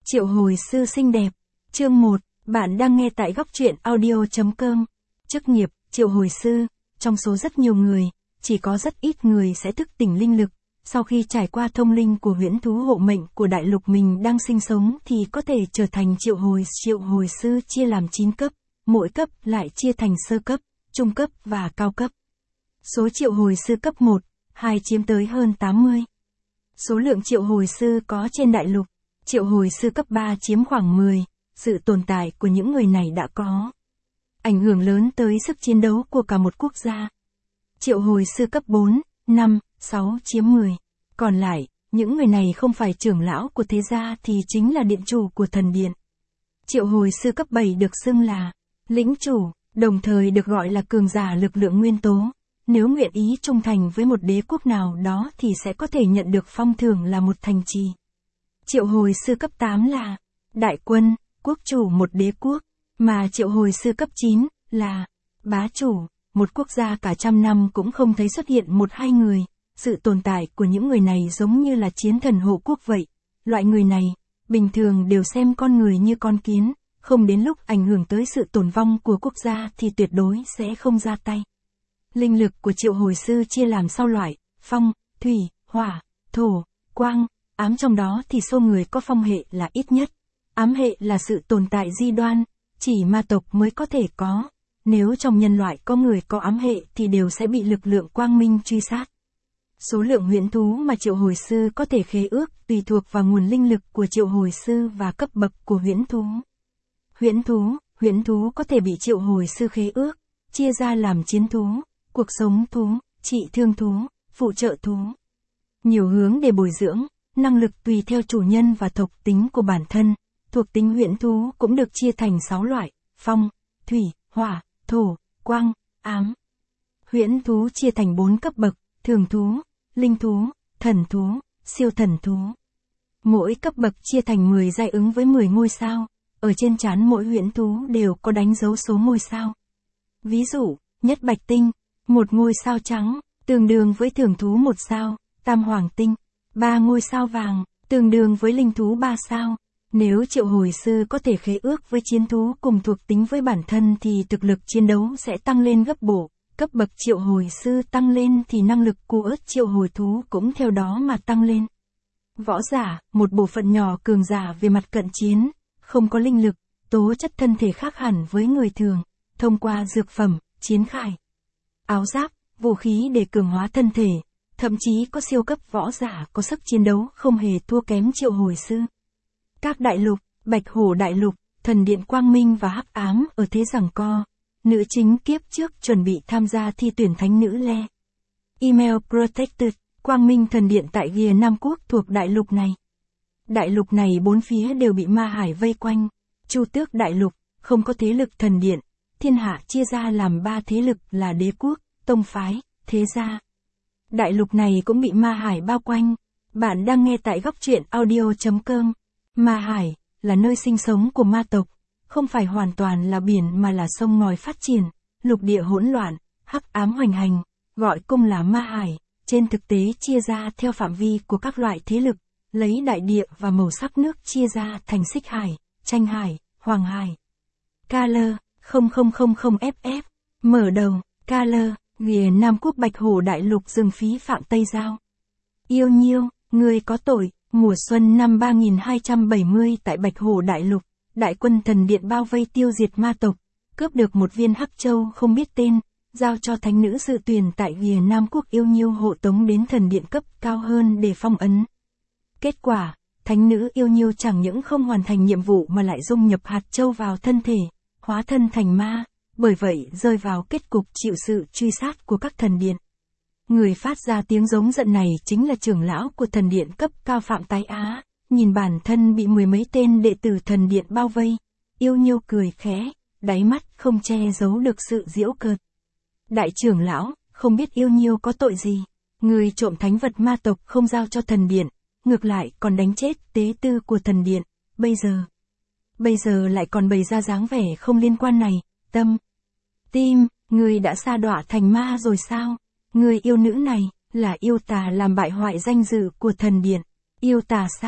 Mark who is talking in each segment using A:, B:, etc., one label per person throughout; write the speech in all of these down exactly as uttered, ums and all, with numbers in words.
A: Triệu hồi sư xinh đẹp. Chương một, bạn đang nghe tại góc truyện audio chấm com. Chức nghiệp, triệu hồi sư, trong số rất nhiều người, chỉ có rất ít người sẽ thức tỉnh linh lực. Sau khi trải qua thông linh của huyễn thú hộ mệnh của đại lục mình đang sinh sống thì có thể trở thành triệu hồi. Triệu hồi sư chia làm chín cấp, mỗi cấp lại chia thành sơ cấp, trung cấp và cao cấp. Số triệu hồi sư cấp một, hai chiếm tới hơn tám mươi. Số lượng triệu hồi sư có trên đại lục, triệu hồi sư cấp ba chiếm khoảng mười, sự tồn tại của những người này đã có ảnh hưởng lớn tới sức chiến đấu của cả một quốc gia. Triệu hồi sư cấp bốn, năm, sáu chiếm mười. Còn lại, những người này không phải trưởng lão của thế gia thì chính là điện chủ của thần điện. Triệu hồi sư cấp bảy được xưng là lĩnh chủ, đồng thời được gọi là cường giả lực lượng nguyên tố. Nếu nguyện ý trung thành với một đế quốc nào đó thì sẽ có thể nhận được phong thưởng là một thành trì. Triệu hồi sư cấp tám là đại quân, quốc chủ một đế quốc, mà triệu hồi sư cấp chín là bá chủ, một quốc gia cả trăm năm cũng không thấy xuất hiện một hai người. Sự tồn tại của những người này giống như là chiến thần hộ quốc vậy. Loại người này, bình thường đều xem con người như con kiến, không đến lúc ảnh hưởng tới sự tồn vong của quốc gia thì tuyệt đối sẽ không ra tay. Linh lực của triệu hồi sư chia làm sau loại, phong, thủy, hỏa, thổ, quang, ám, trong đó thì số người có phong hệ là ít nhất. Ám hệ là sự tồn tại di đoan, chỉ ma tộc mới có thể có. Nếu trong nhân loại có người có ám hệ thì đều sẽ bị lực lượng quang minh truy sát. Số lượng huyễn thú mà triệu hồi sư có thể khế ước tùy thuộc vào nguồn linh lực của triệu hồi sư và cấp bậc của huyễn thú. Huyễn thú, huyễn thú có thể bị triệu hồi sư khế ước, chia ra làm chiến thú, cuộc sống thú, trị thương thú, phụ trợ thú. Nhiều hướng để bồi dưỡng, năng lực tùy theo chủ nhân và thuộc tính của bản thân. Thuộc tính huyễn thú cũng được chia thành sáu loại, phong, thủy, hỏa, thổ, quang, ám. Huyễn thú chia thành bốn cấp bậc, thường thú, linh thú, thần thú, siêu thần thú. Mỗi cấp bậc chia thành mười giai ứng với mười ngôi sao, ở trên trán mỗi huyễn thú đều có đánh dấu số ngôi sao. Ví dụ, nhất bạch tinh, một ngôi sao trắng, tương đương với thường thú một sao, tam hoàng tinh, ba ngôi sao vàng, tương đương với linh thú ba sao. Nếu triệu hồi sư có thể khế ước với chiến thú cùng thuộc tính với bản thân thì thực lực chiến đấu sẽ tăng lên gấp bội. Cấp bậc triệu hồi sư tăng lên thì năng lực của triệu hồi thú cũng theo đó mà tăng lên. Võ giả, một bộ phận nhỏ cường giả về mặt cận chiến, không có linh lực, tố chất thân thể khác hẳn với người thường, thông qua dược phẩm, chiến khải, áo giáp, vũ khí để cường hóa thân thể, thậm chí có siêu cấp võ giả có sức chiến đấu không hề thua kém triệu hồi sư. Các đại lục, Bạch Hổ đại lục, thần điện Quang Minh và Hắc Ám ở thế giằng co. Nữ chính kiếp trước chuẩn bị tham gia thi tuyển thánh nữ Le. Email Protected, Quang Minh thần điện tại Gìa Nam Quốc thuộc đại lục này. Đại lục này bốn phía đều bị ma hải vây quanh. Chu Tước đại lục, không có thế lực thần điện. Thiên hạ chia ra làm ba thế lực là đế quốc, tông phái, thế gia. Đại lục này cũng bị ma hải bao quanh. Bạn đang nghe tại góc truyện audio chấm com. Ma hải là nơi sinh sống của ma tộc, không phải hoàn toàn là biển mà là sông ngòi phát triển, lục địa hỗn loạn, hắc ám hoành hành, gọi cung là ma hải, trên thực tế chia ra theo phạm vi của các loại thế lực, lấy đại địa và màu sắc nước chia ra thành xích hải, tranh hải, hoàng hải. Color, không không không không F F, mở đầu, Color, Gìa Nam Quốc Bạch Hổ đại lục rừng phí phạm Tây Giao. Yêu nhiêu, người có tội. Mùa xuân năm ba nghìn hai trăm bảy mươi tại Bạch Hổ đại lục, đại quân thần điện bao vây tiêu diệt ma tộc, cướp được một viên hắc châu không biết tên, giao cho thánh nữ dự tuyển tại Gìa Nam Quốc yêu nhiêu hộ tống đến thần điện cấp cao hơn để phong ấn. Kết quả, thánh nữ yêu nhiêu chẳng những không hoàn thành nhiệm vụ mà lại dung nhập hạt châu vào thân thể, hóa thân thành ma, bởi vậy rơi vào kết cục chịu sự truy sát của các thần điện. Người phát ra tiếng giống giận này chính là trưởng lão của thần điện cấp cao Phạm Tái Á, nhìn bản thân bị mười mấy tên đệ tử thần điện bao vây, yêu nhiêu cười khẽ, đáy mắt không che giấu được sự giễu cợt. Đại trưởng lão, không biết yêu nhiêu có tội gì, người trộm thánh vật ma tộc không giao cho thần điện, ngược lại còn đánh chết tế tư của thần điện, bây giờ, bây giờ lại còn bày ra dáng vẻ không liên quan này, tâm, tim, người đã sa đọa thành ma rồi sao? Người yêu nữ này, là yêu tà làm bại hoại danh dự của thần điện. Yêu tà sao?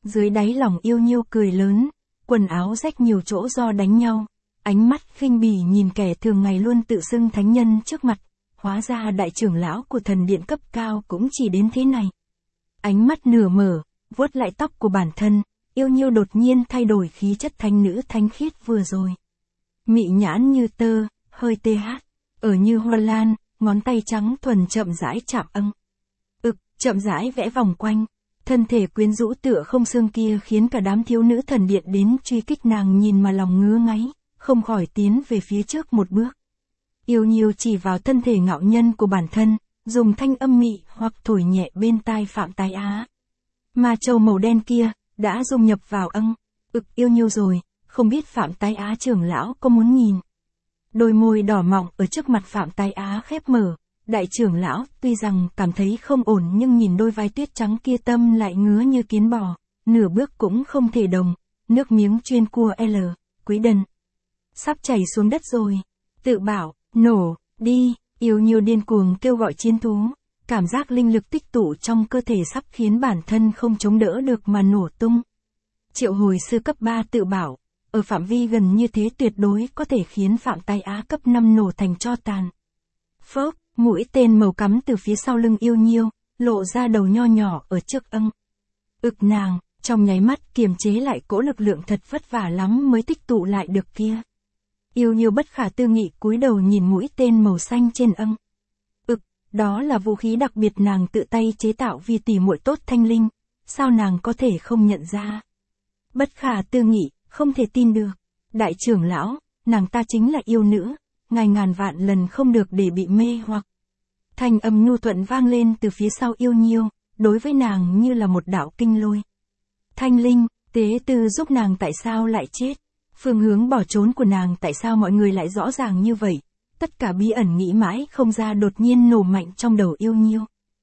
A: Dưới đáy lòng Yêu Nhiêu cười lớn, quần áo rách nhiều chỗ do đánh nhau, ánh mắt khinh bỉ nhìn kẻ thường ngày luôn tự xưng thánh nhân trước mặt, hóa ra đại trưởng lão của thần điện cấp cao cũng chỉ đến thế này. Ánh mắt nửa mở, vuốt lại tóc của bản thân, Yêu Nhiêu đột nhiên thay đổi khí chất thánh nữ thánh khiết vừa rồi. Mị nhãn như tơ, hơi tê hát, ở như hoa lan, ngón tay trắng thuần chậm rãi chạm âng. Ực, chậm rãi vẽ vòng quanh, thân thể quyến rũ tựa không xương kia khiến cả đám thiếu nữ thần điện đến truy kích nàng nhìn mà lòng ngứa ngáy, không khỏi tiến về phía trước một bước. Yêu Nhiêu chỉ vào thân thể ngạo nhân của bản thân, dùng thanh âm mị hoặc thổi nhẹ bên tai Phạm Tái Á. Ma châu màu đen kia, đã dung nhập vào âng. Ực Yêu Nhiêu rồi, không biết Phạm Tái Á trưởng lão có muốn nhìn. Đôi môi đỏ mọng ở trước mặt Phạm Tái Á khép mở, đại trưởng lão tuy rằng cảm thấy không ổn nhưng nhìn đôi vai tuyết trắng kia tâm lại ngứa như kiến bò, nửa bước cũng không thể đồng, nước miếng chuyên cua L, quý đần. Sắp chảy xuống đất rồi, tự bảo, nổ, đi, Yêu Nhiêu điên cuồng kêu gọi chiến thú, cảm giác linh lực tích tụ trong cơ thể sắp khiến bản thân không chống đỡ được mà nổ tung. Triệu hồi sư cấp ba tự bảo, ở phạm vi gần như thế tuyệt đối có thể khiến Phạm Tái Á cấp năm nổ thành tro tàn. Phốc, mũi tên màu cắm từ phía sau lưng Yêu Nhiêu, lộ ra đầu nho nhỏ ở trước âng. Ực nàng, trong nháy mắt kiềm chế lại cỗ lực lượng thật vất vả lắm mới tích tụ lại được kia. Yêu Nhiêu bất khả tư nghị cúi đầu nhìn mũi tên màu xanh trên âng. Ực, đó là vũ khí đặc biệt nàng tự tay chế tạo vì tỉ muội tốt thanh linh, sao nàng có thể không nhận ra? Bất khả tư nghị, không thể tin được. Đại trưởng lão, nàng ta chính là yêu nữ, ngài ngàn vạn lần không được để bị mê hoặc. Thanh âm nhu thuận vang lên từ phía sau Yêu Nhiêu, đối với nàng như là một đạo kinh lôi. Thanh linh, tế tư giúp nàng tại sao lại chết? Phương hướng bỏ trốn của nàng tại sao mọi người lại rõ ràng như vậy? Tất cả bí ẩn nghĩ mãi không ra đột nhiên nổ mạnh trong đầu Yêu Nhiêu.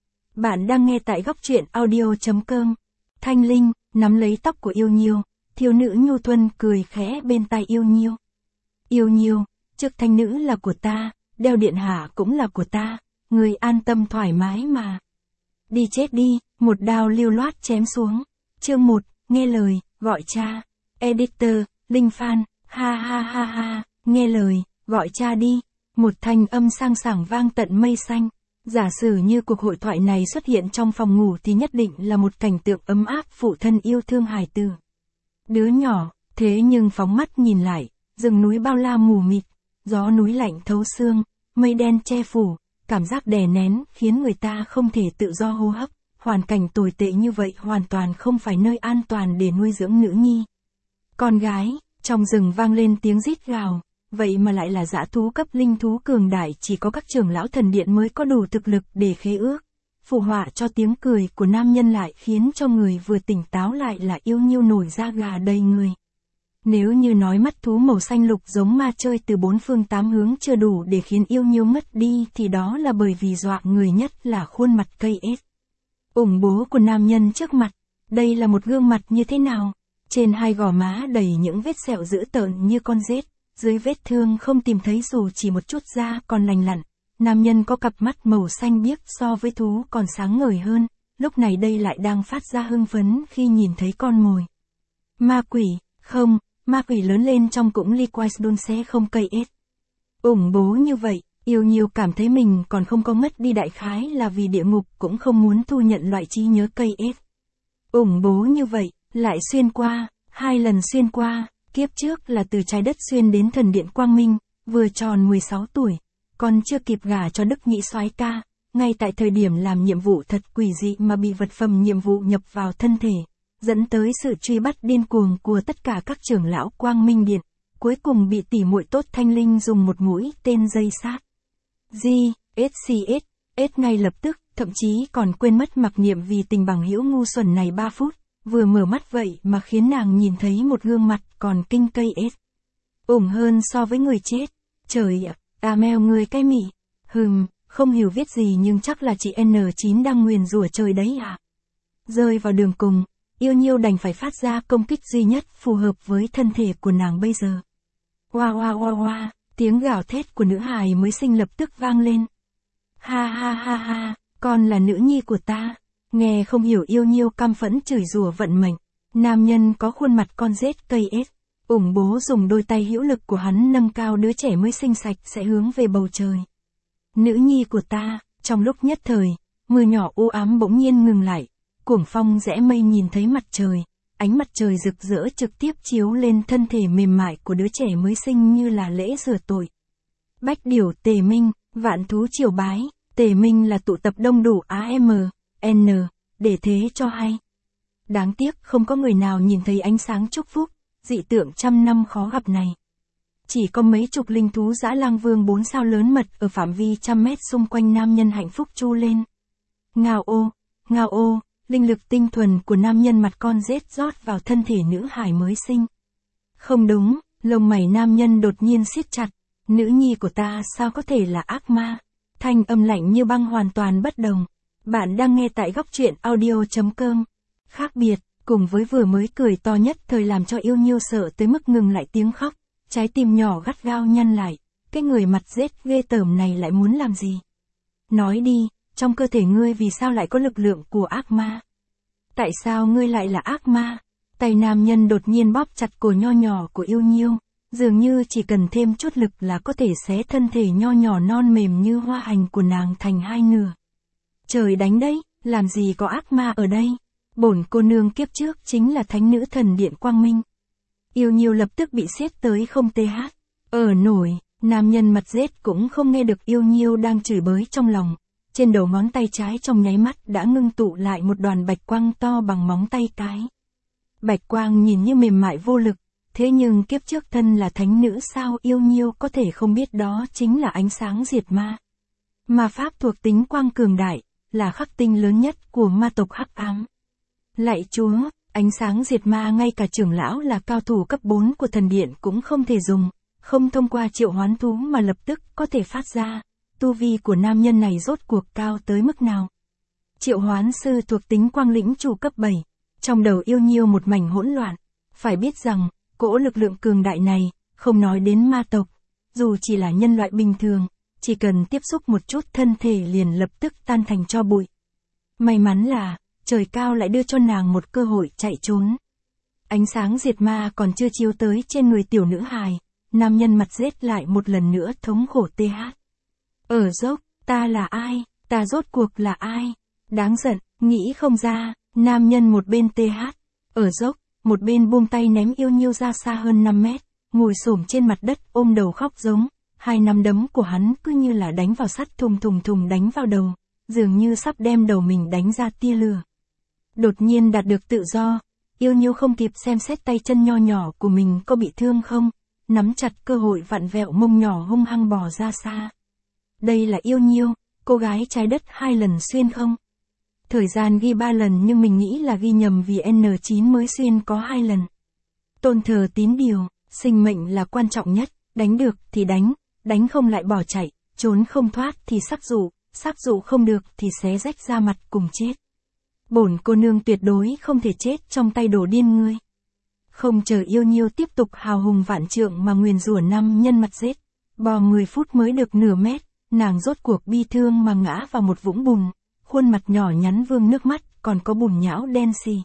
A: Bạn đang nghe tại góc truyện audio chấm com. Thanh linh, nắm lấy tóc của Yêu Nhiêu, thiếu nữ nhu thuần cười khẽ bên tai Yêu Nhiêu. Yêu Nhiêu, trước thanh nữ là của ta, đeo điện hạ cũng là của ta, người an tâm thoải mái mà. Đi chết đi, một đao lưu loát chém xuống. Chương một, nghe lời, gọi cha. Editor, Linh Phan, ha ha ha ha, nghe lời, gọi cha đi. Một thanh âm sang sảng vang tận mây xanh. Giả sử như cuộc hội thoại này xuất hiện trong phòng ngủ thì nhất định là một cảnh tượng ấm áp phụ thân yêu thương hài tử. Đứa nhỏ, thế nhưng phóng mắt nhìn lại, rừng núi bao la mù mịt, gió núi lạnh thấu xương, mây đen che phủ, cảm giác đè nén khiến người ta không thể tự do hô hấp. Hoàn cảnh tồi tệ như vậy hoàn toàn không phải nơi an toàn để nuôi dưỡng nữ nhi. Con gái, trong rừng vang lên tiếng rít gào, vậy mà lại là dã thú cấp linh thú cường đại, chỉ có các trưởng lão thần điện mới có đủ thực lực để khế ước. Phù họa cho tiếng cười của nam nhân lại khiến cho người vừa tỉnh táo lại là Yêu Nhiêu nổi da gà đầy người. Nếu như nói mắt thú màu xanh lục giống ma chơi từ bốn phương tám hướng chưa đủ để khiến Yêu Nhiêu ngất đi thì đó là bởi vì dọa người nhất là khuôn mặt cây ếch. Ủng bố của nam nhân trước mặt, đây là một gương mặt như thế nào? Trên hai gò má đầy những vết sẹo dữ tợn như con rết, dưới vết thương không tìm thấy dù chỉ một chút da còn lành lặn. Nam nhân có cặp mắt màu xanh biếc so với thú còn sáng ngời hơn, lúc này đây lại đang phát ra hưng phấn khi nhìn thấy con mồi. Ma quỷ, không, ma quỷ lớn lên trong cũng Liquid đôn xe không cây ếch. Ủng bố như vậy, Yêu Nhiêu cảm thấy mình còn không có mất đi đại khái là vì địa ngục cũng không muốn thu nhận loại trí nhớ cây ếch. Ủng bố như vậy, lại xuyên qua, hai lần xuyên qua, kiếp trước là từ trái đất xuyên đến thần điện Quang Minh, vừa tròn mười sáu tuổi, còn chưa kịp gả cho Đức Nhĩ soái ca, ngay tại thời điểm làm nhiệm vụ thật quỷ dị mà bị vật phẩm nhiệm vụ nhập vào thân thể, dẫn tới sự truy bắt điên cuồng của tất cả các trưởng lão Quang Minh Điện, cuối cùng bị tỉ muội tốt Thanh Linh dùng một mũi tên dây sát. G, S C S, S ngay lập tức, thậm chí còn quên mất mặc niệm vì tình bằng hữu ngu xuẩn này ba phút, vừa mở mắt vậy mà khiến nàng nhìn thấy một gương mặt còn kinh cây S. Ủng hơn so với người chết. Trời ạ, à mèo người cái mị. Hừm, không hiểu viết gì nhưng chắc là chị N chín đang nguyền rủa trời đấy à. Rơi vào đường cùng, Yêu Nhiêu đành phải phát ra công kích duy nhất phù hợp với thân thể của nàng bây giờ. Hoa hoa hoa hoa, tiếng gào thét của nữ hài mới sinh lập tức vang lên. Ha ha ha ha, con là nữ nhi của ta. Nghe không hiểu Yêu Nhiêu căm phẫn chửi rủa vận mệnh. Nam nhân có khuôn mặt con rết cây ếch, ủng bố dùng đôi tay hữu lực của hắn nâng cao đứa trẻ mới sinh sạch sẽ hướng về bầu trời. Nữ nhi của ta, trong lúc nhất thời, mưa nhỏ u ám bỗng nhiên ngừng lại, cuồng phong rẽ mây nhìn thấy mặt trời, ánh mặt trời rực rỡ trực tiếp chiếu lên thân thể mềm mại của đứa trẻ mới sinh như là lễ rửa tội. Bách điểu Tề Minh, vạn thú triều bái, Tề Minh là tụ tập đông đủ a em en, để thế cho hay. Đáng tiếc không có người nào nhìn thấy ánh sáng chúc phúc, dị tượng trăm năm khó gặp này. Chỉ có mấy chục linh thú dã lang vương bốn sao lớn mật ở phạm vi trăm mét xung quanh nam nhân hạnh phúc chu lên. Ngao ô, ngao ô, linh lực tinh thuần của nam nhân mặt con rết rót vào thân thể nữ hải mới sinh. Không đúng, lông mày nam nhân đột nhiên siết chặt, nữ nhi của ta sao có thể là ác ma? Thanh âm lạnh như băng hoàn toàn bất đồng. Bạn đang nghe tại góc truyện audio.com. Khác biệt, cùng với vừa mới cười to nhất thời làm cho yêu nhiêu sợ tới mức ngừng lại tiếng khóc, trái tim nhỏ gắt gao nhăn lại, cái người mặt rết ghê tởm này lại muốn làm gì? Nói đi, trong cơ thể ngươi vì sao lại có lực lượng của ác ma? Tại sao ngươi lại là ác ma? Tay nam nhân đột nhiên bóp chặt cổ nho nhỏ của yêu nhiêu, dường như chỉ cần thêm chút lực là có thể xé thân thể nho nhỏ non mềm như hoa hành của nàng thành hai nửa. Trời đánh đấy, làm gì có ác ma ở đây? Bổn cô nương kiếp trước chính là thánh nữ thần điện Quang Minh. Yêu nhiêu lập tức bị siết tới không tê hát. Ở nổi, nam nhân mặt rết cũng không nghe được yêu nhiêu đang chửi bới trong lòng. Trên đầu ngón tay trái trong nháy mắt đã ngưng tụ lại một đoàn bạch quang to bằng móng tay cái. Bạch quang nhìn như mềm mại vô lực, thế nhưng kiếp trước thân là thánh nữ sao yêu nhiêu có thể không biết đó chính là ánh sáng diệt ma. Ma pháp thuộc tính quang cường đại, là khắc tinh lớn nhất của ma tộc hắc ám. Lạy Chúa, ánh sáng diệt ma ngay cả trưởng lão là cao thủ cấp bốn của thần điện cũng không thể dùng, không thông qua triệu hoán thú mà lập tức có thể phát ra. Tu vi của nam nhân này rốt cuộc cao tới mức nào? Triệu hoán sư thuộc tính quang lĩnh chủ cấp bảy, trong đầu yêu nhiêu một mảnh hỗn loạn. Phải biết rằng, cỗ lực lượng cường đại này, không nói đến ma tộc, dù chỉ là nhân loại bình thường, chỉ cần tiếp xúc một chút thân thể liền lập tức tan thành tro bụi. May mắn là, trời cao lại đưa cho nàng một cơ hội chạy trốn. Ánh sáng diệt ma còn chưa chiếu tới trên người tiểu nữ hài, nam nhân mặt rết lại một lần nữa thống khổ tê hát. Ở dốc, ta là ai, ta rốt cuộc là ai? Đáng giận, nghĩ không ra, nam nhân một bên tê hát, ở dốc, một bên buông tay ném yêu nhiêu ra xa hơn năm mét, ngồi xổm trên mặt đất ôm đầu khóc giống, hai nắm đấm của hắn cứ như là đánh vào sắt thùng thùng thùng đánh vào đầu, dường như sắp đem đầu mình đánh ra tia lửa. Đột nhiên đạt được tự do, yêu nhiêu không kịp xem xét tay chân nho nhỏ của mình có bị thương không, nắm chặt cơ hội vặn vẹo mông nhỏ hung hăng bò ra xa. Đây là yêu nhiêu, cô gái trái đất hai lần xuyên không? Thời gian ghi ba lần nhưng mình nghĩ là ghi nhầm vì en chín mới xuyên có hai lần. Tôn thờ tín điều, sinh mệnh là quan trọng nhất, đánh được thì đánh, đánh không lại bỏ chạy, trốn không thoát thì sắc dụ, sắc dụ không được thì xé rách da mặt cùng chết. Bổn cô nương tuyệt đối không thể chết trong tay đồ điên ngươi. Không chờ yêu nhiêu tiếp tục hào hùng vạn trượng mà nguyền rủa năm nhân mặt rết, bò mười phút mới được nửa mét, nàng rốt cuộc bi thương mà ngã vào một vũng bùn, khuôn mặt nhỏ nhắn vương nước mắt, còn có bùn nhão đen xì.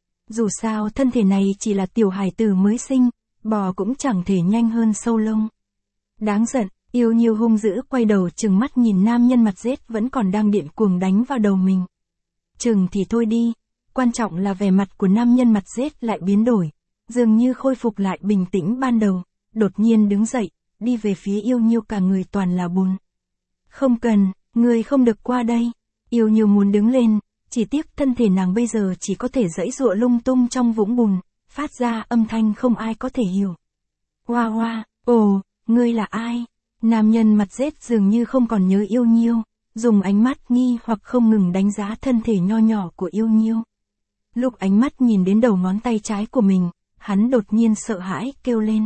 A: Dù sao thân thể này chỉ là tiểu hài tử mới sinh, bò cũng chẳng thể nhanh hơn sâu lông. Đáng giận, yêu nhiêu hung dữ quay đầu chừng mắt nhìn nam nhân mặt rết vẫn còn đang điện cuồng đánh vào đầu mình. Chừng thì thôi đi, quan trọng là vẻ mặt của nam nhân mặt rết lại biến đổi, dường như khôi phục lại bình tĩnh ban đầu, đột nhiên đứng dậy, đi về phía yêu nhiêu cả người toàn là bùn. Không cần, người không được qua đây. Yêu nhiêu muốn đứng lên, chỉ tiếc thân thể nàng bây giờ chỉ có thể giãy giụa lung tung trong vũng bùn, phát ra âm thanh không ai có thể hiểu. Hoa hoa, ồ, ngươi là ai? Nam nhân mặt rết dường như không còn nhớ yêu nhiêu, dùng ánh mắt nghi hoặc không ngừng đánh giá thân thể nho nhỏ của yêu nhiêu. Lúc ánh mắt nhìn đến đầu ngón tay trái của mình, hắn đột nhiên sợ hãi kêu lên.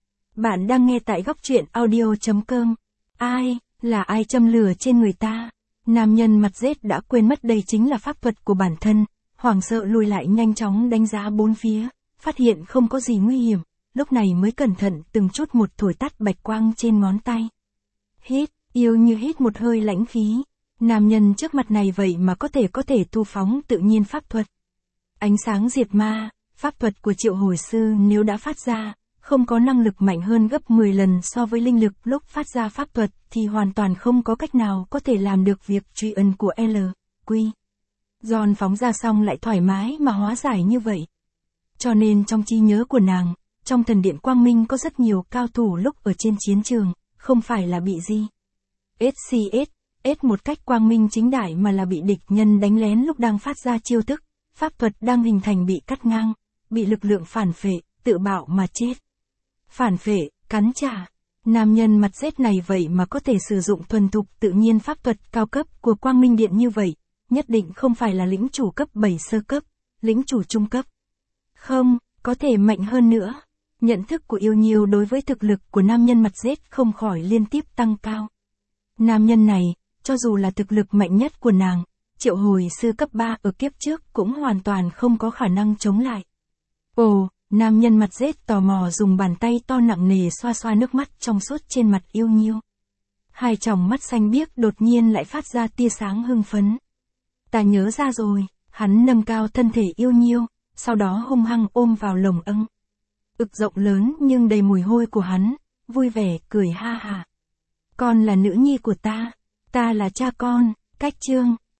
A: Bạn đang nghe tại góc truyện audio.com. Ai, là ai châm lửa trên người ta? Nam nhân mặt rết đã quên mất đây chính là pháp thuật của bản thân, hoảng sợ lùi lại nhanh chóng đánh giá bốn phía, phát hiện không có gì nguy hiểm, lúc này mới cẩn thận từng chút một thổi tắt bạch quang trên ngón tay. Hít, yêu như hít một hơi lãnh khí, nam nhân trước mặt này vậy mà có thể có thể thu phóng tự nhiên pháp thuật. Ánh sáng diệt ma, Pháp thuật của triệu hồi sư nếu đã phát ra, không có năng lực mạnh hơn gấp mười lần so với linh lực lúc phát ra pháp thuật thì hoàn toàn không có cách nào có thể làm được việc truy ân của L. Q. John phóng ra xong lại thoải mái mà hóa giải như vậy. Cho nên trong trí nhớ của nàng, trong thần điện quang minh có rất nhiều cao thủ lúc ở trên chiến trường, không phải là bị gì. ét xê ét, S một cách quang minh chính đại mà là bị địch nhân đánh lén lúc đang phát ra chiêu thức, pháp thuật đang hình thành bị cắt ngang, bị lực lượng phản phệ, tự bạo mà chết. Phản phệ, cắn trả. Nam nhân mặt rết này vậy mà có thể sử dụng thuần thục tự nhiên pháp thuật cao cấp của quang minh điện như vậy, nhất định không phải là lĩnh chủ cấp bảy sơ cấp, lĩnh chủ trung cấp. Không, có thể mạnh hơn nữa. Nhận thức của yêu nhiêu đối với thực lực của nam nhân mặt rết không khỏi liên tiếp tăng cao. Nam nhân này, cho dù là thực lực mạnh nhất của nàng, triệu hồi sư cấp ba ở kiếp trước cũng hoàn toàn không có khả năng chống lại. Ồ, nam nhân mặt rết tò mò dùng bàn tay to nặng nề xoa xoa nước mắt trong suốt trên mặt yêu nhiêu. Hai tròng mắt xanh biếc đột nhiên lại phát ra tia sáng hưng phấn. Ta nhớ ra rồi, hắn nâng cao thân thể yêu nhiêu, sau đó hung hăng ôm vào lồng âng. Ực rộng lớn nhưng đầy mùi hôi của hắn, vui vẻ cười ha hả. Con là nữ nhi của ta, ta là cha con, cách chương.